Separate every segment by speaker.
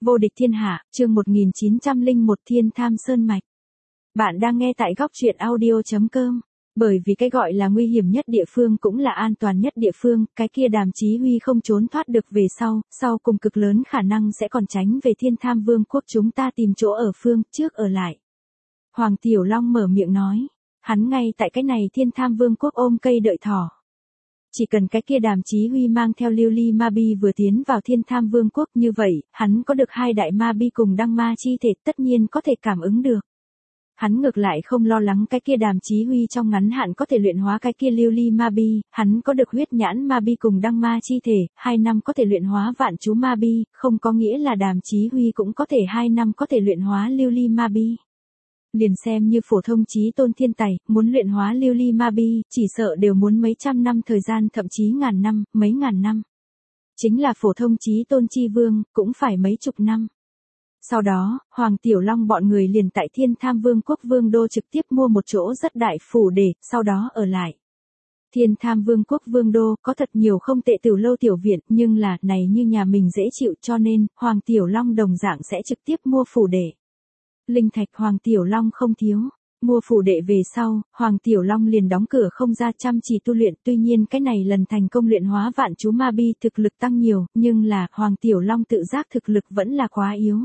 Speaker 1: Vô địch thiên hạ, chương 1901 Thiên Tham Sơn Mạch. Bạn đang nghe tại góc truyện audio.com. Bởi vì cái gọi là nguy hiểm nhất địa phương cũng là an toàn nhất địa phương, cái kia Đàm Chí Huy không trốn thoát được về sau cùng cực lớn khả năng sẽ còn tránh về Thiên Tham Vương quốc, chúng ta tìm chỗ ở phương trước ở lại. Hoàng Tiểu Long mở miệng nói, hắn ngay tại cái này Thiên Tham Vương quốc ôm cây đợi thỏ. Chỉ cần cái kia Đàm Chí Huy mang theo Lưu Ly Ma Bi vừa tiến vào Thiên Tham Vương quốc, như vậy, hắn có được hai đại ma bi cùng đăng ma chi thể, tất nhiên có thể cảm ứng được. Hắn ngược lại không lo lắng cái kia Đàm Chí Huy trong ngắn hạn có thể luyện hóa cái kia Lưu Ly Ma Bi, hắn có được huyết nhãn ma bi cùng đăng ma chi thể, 2 năm có thể luyện hóa vạn chú ma bi, không có nghĩa là Đàm Chí Huy cũng có thể 2 năm có thể luyện hóa Lưu Ly Ma Bi. Liền xem như phổ thông chí tôn thiên tài, muốn luyện hóa Lưu Ly Ma Bi, chỉ sợ đều muốn mấy trăm năm thời gian, thậm chí ngàn năm, mấy ngàn năm. Chính là phổ thông chí tôn chi vương, cũng phải mấy chục năm. Sau đó, Hoàng Tiểu Long bọn người liền tại Thiên Tham Vương quốc vương đô trực tiếp mua một chỗ rất đại phủ để, sau đó ở lại. Thiên Tham Vương quốc vương đô có thật nhiều không tệ tiểu lâu tiểu viện, nhưng là này như nhà mình dễ chịu, cho nên Hoàng Tiểu Long đồng dạng sẽ trực tiếp mua phủ để. Linh thạch Hoàng Tiểu Long không thiếu. Mua phủ đệ về sau, Hoàng Tiểu Long liền đóng cửa không ra chăm chỉ tu luyện, tuy nhiên cái này lần thành công luyện hóa vạn chú ma bi thực lực tăng nhiều, nhưng là Hoàng Tiểu Long tự giác thực lực vẫn là quá yếu.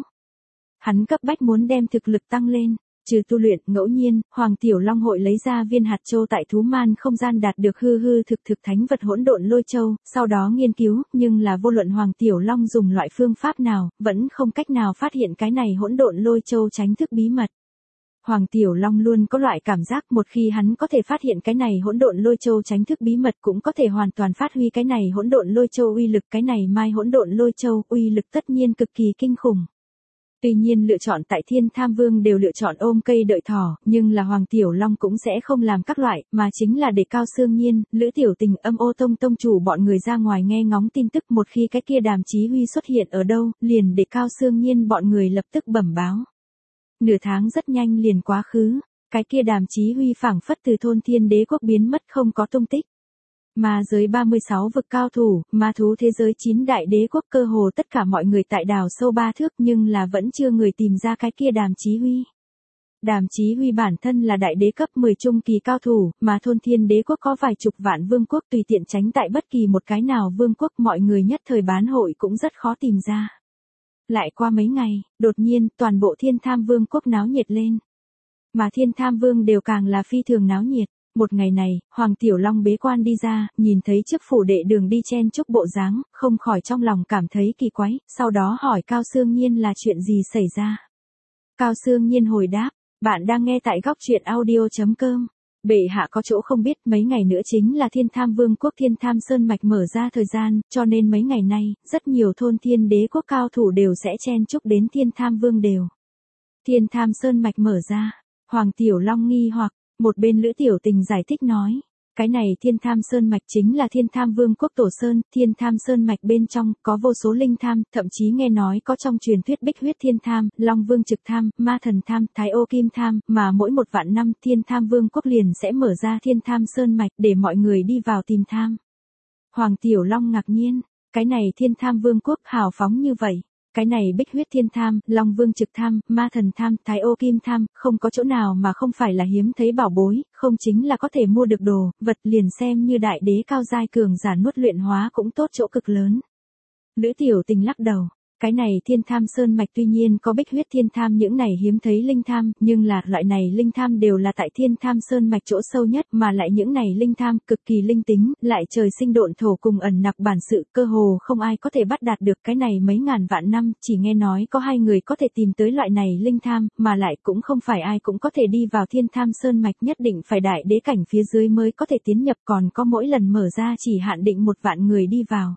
Speaker 1: Hắn cấp bách muốn đem thực lực tăng lên, trừ tu luyện, ngẫu nhiên, Hoàng Tiểu Long hội lấy ra viên hạt châu tại thú man không gian đạt được hư thực thánh vật hỗn độn lôi châu, sau đó nghiên cứu, nhưng là vô luận Hoàng Tiểu Long dùng loại phương pháp nào, vẫn không cách nào phát hiện cái này hỗn độn lôi châu tránh thức bí mật. Hoàng Tiểu Long luôn có loại cảm giác một khi hắn có thể phát hiện cái này hỗn độn lôi châu tránh thức bí mật, cũng có thể hoàn toàn phát huy cái này hỗn độn lôi châu uy lực, cái này mai hỗn độn lôi châu uy lực tất nhiên cực kỳ kinh khủng. Tuy nhiên lựa chọn tại Thiên Tham Vương đều lựa chọn ôm cây đợi thỏ, nhưng là Hoàng Tiểu Long cũng sẽ không làm các loại, mà chính là để Cao Xương Nhiên, Lữ Tiểu Tình, Âm Ô Tông tông chủ bọn người ra ngoài nghe ngóng tin tức, một khi cái kia Đàm Chí Huy xuất hiện ở đâu, liền để Cao Xương Nhiên bọn người lập tức bẩm báo. Nửa tháng rất nhanh liền quá khứ, cái kia Đàm Chí Huy phảng phất từ thôn Thiên Đế quốc biến mất không có tung tích. Ma giới 36 vực cao thủ, ma thú thế giới 9 đại đế quốc, cơ hồ tất cả mọi người tại đào sâu 3 thước, nhưng là vẫn chưa người tìm ra cái kia Đàm Chí Huy. Đàm Chí Huy bản thân là đại đế cấp 10 trung kỳ cao thủ, mà thôn Thiên Đế quốc có vài chục vạn vương quốc, tùy tiện tránh tại bất kỳ một cái nào vương quốc, mọi người nhất thời bán hội cũng rất khó tìm ra. Lại qua mấy ngày, đột nhiên, toàn bộ Thiên Tham Vương quốc náo nhiệt lên. Mà Thiên Tham Vương đều càng là phi thường náo nhiệt. Một ngày này, Hoàng Tiểu Long bế quan đi ra, nhìn thấy trước phủ đệ đường đi chen chúc bộ dáng, không khỏi trong lòng cảm thấy kỳ quái, sau đó hỏi Cao Xương Nhiên là chuyện gì xảy ra. Cao Xương Nhiên hồi đáp, bạn đang nghe tại góc truyện audio.com. Bệ hạ có chỗ không biết, mấy ngày nữa chính là Thiên Tham Vương quốc Thiên Tham Sơn Mạch mở ra thời gian, cho nên mấy ngày nay, rất nhiều thôn Thiên Đế quốc cao thủ đều sẽ chen chúc đến Thiên Tham Vương đều. Thiên Tham Sơn Mạch mở ra, Hoàng Tiểu Long nghi hoặc, một bên Lữ Tiểu Tình giải thích nói, cái này Thiên Tham Sơn Mạch chính là Thiên Tham Vương quốc tổ sơn, Thiên Tham Sơn Mạch bên trong có vô số linh tham, thậm chí nghe nói có trong truyền thuyết Bích Huyết Thiên Tham, Long Vương Trực Tham, Ma Thần Tham, Thái Ô Kim Tham, mà mỗi 1 vạn năm Thiên Tham Vương quốc liền sẽ mở ra Thiên Tham Sơn Mạch để mọi người đi vào tìm tham. Hoàng Tiểu Long ngạc nhiên, cái này Thiên Tham Vương quốc hào phóng như vậy. Cái này Bích Huyết Thiên Tham, Long Vương Trực Tham, Ma Thần Tham, Thái Ô Kim Tham, không có chỗ nào mà không phải là hiếm thấy bảo bối, không chính là có thể mua được đồ, vật, liền xem như đại đế cao giai cường giả nuốt luyện hóa cũng tốt chỗ cực lớn. Lữ Tiểu Tình lắc đầu, cái này Thiên Tham Sơn Mạch tuy nhiên có Bích Huyết Thiên Tham những này hiếm thấy linh tham, nhưng là loại này linh tham đều là tại Thiên Tham Sơn Mạch chỗ sâu nhất, mà lại những này linh tham cực kỳ linh tính, lại trời sinh độn thổ cùng ẩn nặc bản sự, cơ hồ không ai có thể bắt đạt được. Cái này mấy ngàn vạn năm, chỉ nghe nói có 2 người có thể tìm tới loại này linh tham, mà lại cũng không phải ai cũng có thể đi vào Thiên Tham Sơn Mạch, nhất định phải đại đế cảnh phía dưới mới có thể tiến nhập, còn có mỗi lần mở ra chỉ hạn định 1 vạn người đi vào.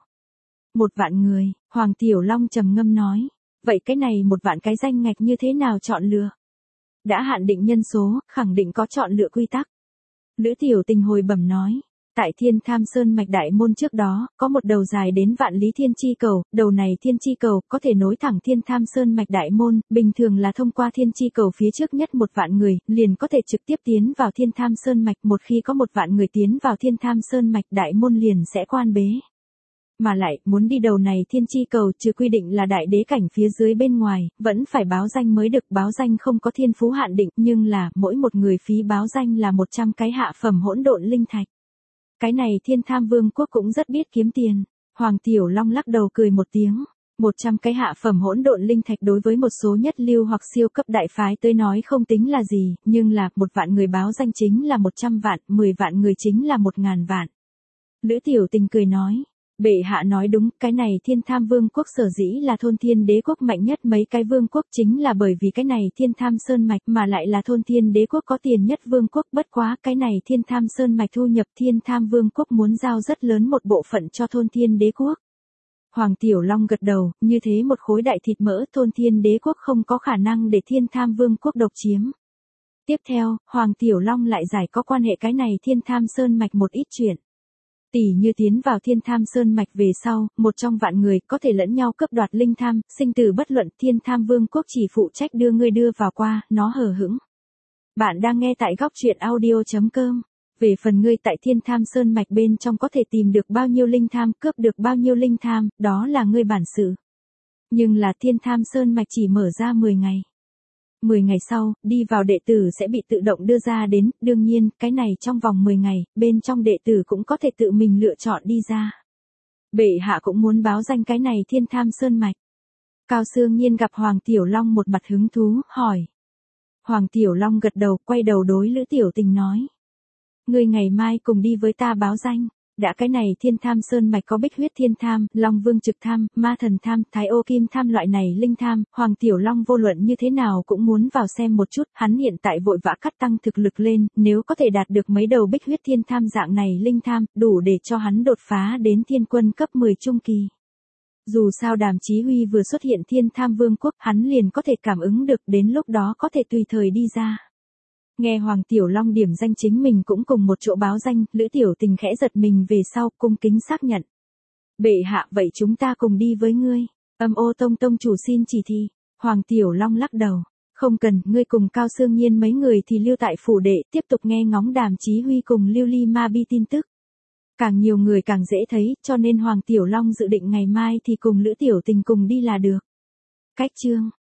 Speaker 1: 1 vạn người, Hoàng Tiểu Long trầm ngâm nói, vậy cái này 1 vạn cái danh ngạch như thế nào chọn lựa? Đã hạn định nhân số, khẳng định có chọn lựa quy tắc. Lữ Tiểu Tình hồi bẩm nói, tại Thiên Tham Sơn Mạch đại môn trước đó, có một đầu dài đến vạn lý thiên chi cầu, đầu này thiên chi cầu có thể nối thẳng Thiên Tham Sơn Mạch đại môn, bình thường là thông qua thiên chi cầu phía trước nhất 1 vạn người, liền có thể trực tiếp tiến vào Thiên Tham Sơn Mạch, một khi có 1 vạn người tiến vào Thiên Tham Sơn Mạch đại môn liền sẽ quan bế. Mà lại, muốn đi đầu này thiên chi cầu trừ quy định là đại đế cảnh phía dưới bên ngoài, vẫn phải báo danh mới được, báo danh không có thiên phú hạn định, nhưng là, mỗi một người phí báo danh là 100 cái hạ phẩm hỗn độn linh thạch. Cái này Thiên Tham Vương quốc cũng rất biết kiếm tiền. Hoàng Tiểu Long lắc đầu cười một tiếng. 100 cái hạ phẩm hỗn độn linh thạch đối với một số nhất lưu hoặc siêu cấp đại phái tới nói không tính là gì, nhưng là 1 vạn người báo danh chính là 100 vạn, 10 vạn người chính là 1000 vạn. Lữ Tiểu Tình cười nói, bệ hạ nói đúng, cái này Thiên Tham Vương quốc sở dĩ là thôn thiên đế quốc mạnh nhất mấy cái vương quốc chính là bởi vì cái này Thiên Tham Sơn Mạch mà lại là thôn thiên đế quốc có tiền nhất vương quốc, bất quá cái này Thiên Tham Sơn Mạch thu nhập Thiên Tham Vương quốc muốn giao rất lớn một bộ phận cho thôn thiên đế quốc. Hoàng Tiểu Long gật đầu, như thế một khối đại thịt mỡ thôn thiên đế quốc không có khả năng để Thiên Tham Vương quốc độc chiếm. Tiếp theo, Hoàng Tiểu Long lại giải có quan hệ cái này Thiên Tham Sơn Mạch một ít chuyện. Tỷ như tiến vào Thiên Tham Sơn Mạch về sau, một trong vạn người có thể lẫn nhau cướp đoạt linh tham, sinh tử bất luận, Thiên Tham Vương quốc chỉ phụ trách đưa ngươi đưa vào qua, nó hờ hững. Bạn đang nghe tại góc truyện audio.com. Về phần ngươi tại Thiên Tham Sơn Mạch bên trong có thể tìm được bao nhiêu linh tham, cướp được bao nhiêu linh tham, đó là ngươi bản sự. Nhưng là Thiên Tham Sơn Mạch chỉ mở ra 10 ngày. 10 ngày sau, đi vào đệ tử sẽ bị tự động đưa ra đến, đương nhiên, cái này trong vòng 10 ngày, bên trong đệ tử cũng có thể tự mình lựa chọn đi ra. Bệ hạ cũng muốn báo danh cái này Thiên Tham Sơn Mạch. Cao Sương Nhiên gặp Hoàng Tiểu Long một mặt hứng thú, hỏi. Hoàng Tiểu Long gật đầu, quay đầu đối Lữ Tiểu Tình nói. Ngươi ngày mai cùng đi với ta báo danh. Đã cái này Thiên Tham Sơn Mạch có Bích Huyết Thiên Tham, Long Vương Trực Tham, Ma Thần Tham, Thái Ô Kim Tham loại này linh tham, Hoàng Tiểu Long vô luận như thế nào cũng muốn vào xem một chút, hắn hiện tại vội vã cắt tăng thực lực lên, nếu có thể đạt được mấy đầu Bích Huyết Thiên Tham dạng này linh tham, đủ để cho hắn đột phá đến thiên quân cấp 10 trung kỳ. Dù sao Đàm Chí Huy vừa xuất hiện Thiên Tham Vương quốc, hắn liền có thể cảm ứng được, đến lúc đó có thể tùy thời đi ra. Nghe Hoàng Tiểu Long điểm danh chính mình cũng cùng một chỗ báo danh, Lữ Tiểu Tình khẽ giật mình về sau, cung kính xác nhận. Bệ hạ, vậy chúng ta cùng đi với ngươi. Âm Ô Tông tông chủ xin chỉ thị. Hoàng Tiểu Long lắc đầu. Không cần, ngươi cùng Cao Sương Nhiên mấy người thì lưu tại phủ đệ, tiếp tục nghe ngóng Đàm Chí Huy cùng Lưu Ly Ma Bi tin tức. Càng nhiều người càng dễ thấy, cho nên Hoàng Tiểu Long dự định ngày mai thì cùng Lữ Tiểu Tình cùng đi là được. Cách chương.